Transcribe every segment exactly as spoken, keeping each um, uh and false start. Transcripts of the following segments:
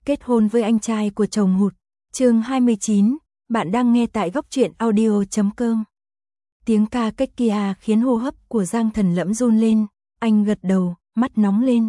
kết hôn với anh trai của chồng hụt. Chương hai mươi chín, bạn đang nghe tại góc truyện audio chấm com. Tiếng ca cách kia khiến hô hấp của Giang Thần Lẫm run lên, anh gật đầu, mắt nóng lên.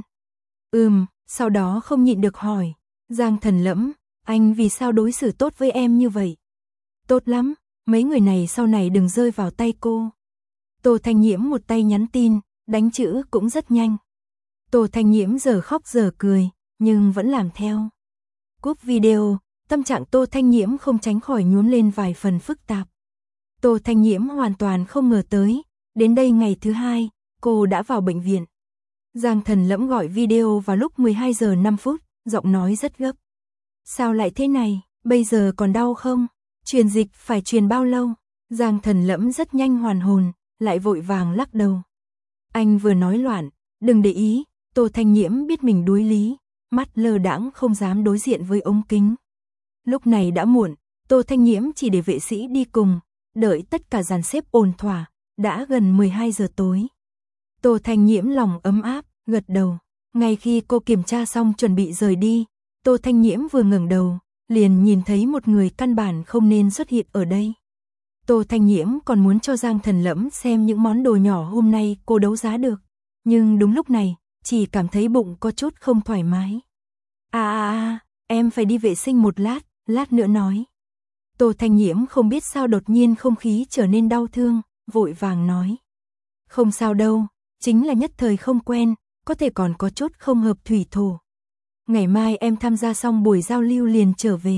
Ừm, sau đó không nhịn được hỏi, Giang Thần Lẫm, anh vì sao đối xử tốt với em như vậy? Tốt lắm, mấy người này sau này đừng rơi vào tay cô. Tô Thanh Nhiễm một tay nhắn tin, đánh chữ cũng rất nhanh. Tô Thanh Nhiễm giờ khóc giờ cười, nhưng vẫn làm theo. Cúp video, tâm trạng Tô Thanh Nhiễm không tránh khỏi nhuốm lên vài phần phức tạp. Tô Thanh Nhiễm hoàn toàn không ngờ tới, đến đây ngày thứ hai, cô đã vào bệnh viện. Giang Thần Lẫm gọi video vào lúc mười hai giờ năm phút, giọng nói rất gấp. Sao lại thế này, bây giờ còn đau không? Truyền dịch phải truyền bao lâu? Giang Thần Lẫm rất nhanh hoàn hồn, lại vội vàng lắc đầu. Anh vừa nói loạn, đừng để ý. Tô Thanh Nhiễm biết mình đuối lý, mắt lơ đãng không dám đối diện với ống kính. Lúc này đã muộn, Tô Thanh Nhiễm chỉ để vệ sĩ đi cùng, đợi tất cả dàn xếp ổn thỏa, đã gần mười hai giờ tối. Tô Thanh Nhiễm lòng ấm áp, gật đầu. Ngay khi cô kiểm tra xong chuẩn bị rời đi, Tô Thanh Nhiễm vừa ngẩng đầu, liền nhìn thấy một người căn bản không nên xuất hiện ở đây. Tô Thanh Nhiễm còn muốn cho Giang Thần Lẫm xem những món đồ nhỏ hôm nay cô đấu giá được, nhưng đúng lúc này, chỉ cảm thấy bụng có chút không thoải mái. À à à, em phải đi vệ sinh một lát, lát nữa nói. Tô Thanh Nhiễm không biết sao đột nhiên không khí trở nên đau thương, vội vàng nói. Không sao đâu, chính là nhất thời không quen, có thể còn có chút không hợp thủy thổ. Ngày mai em tham gia xong buổi giao lưu liền trở về.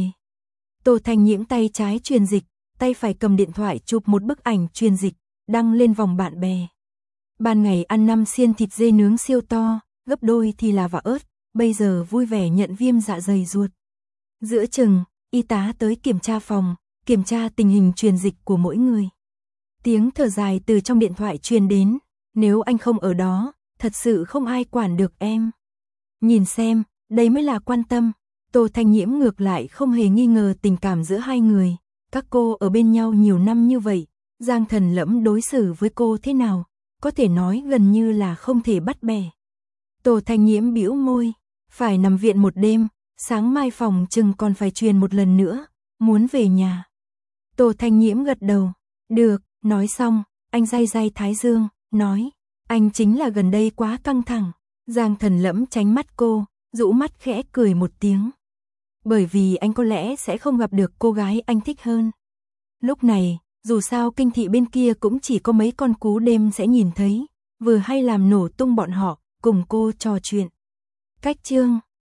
Tô Thanh Nhiễm tay trái truyền dịch, tay phải cầm điện thoại chụp một bức ảnh truyền dịch, đăng lên vòng bạn bè. Ban ngày ăn năm xiên thịt dê nướng siêu to, gấp đôi thì là và ớt, bây giờ vui vẻ nhận viêm dạ dày ruột. Giữa chừng, y tá tới kiểm tra phòng, kiểm tra tình hình truyền dịch của mỗi người. Tiếng thở dài từ trong điện thoại truyền đến, nếu anh không ở đó, thật sự không ai quản được em. Nhìn xem, đây mới là quan tâm. Tô Thanh Nhiễm ngược lại không hề nghi ngờ tình cảm giữa hai người. Các cô ở bên nhau nhiều năm như vậy, Giang Thần Lẫm đối xử với cô thế nào, có thể nói gần như là không thể bắt bẻ. Tô Thanh Nhiễm bĩu môi, phải nằm viện một đêm, sáng mai phòng chừng còn phải truyền một lần nữa, muốn về nhà. Tô Thanh Nhiễm gật đầu, được, nói xong, anh day day thái dương, nói, anh chính là gần đây quá căng thẳng. Giang Thần Lẫm tránh mắt cô, rũ mắt khẽ cười một tiếng. Bởi vì anh có lẽ sẽ không gặp được cô gái anh thích hơn. Lúc này, dù sao kinh thị bên kia cũng chỉ có mấy con cú đêm sẽ nhìn thấy, vừa hay làm nổ tung bọn họ, cùng cô trò chuyện. Cách chương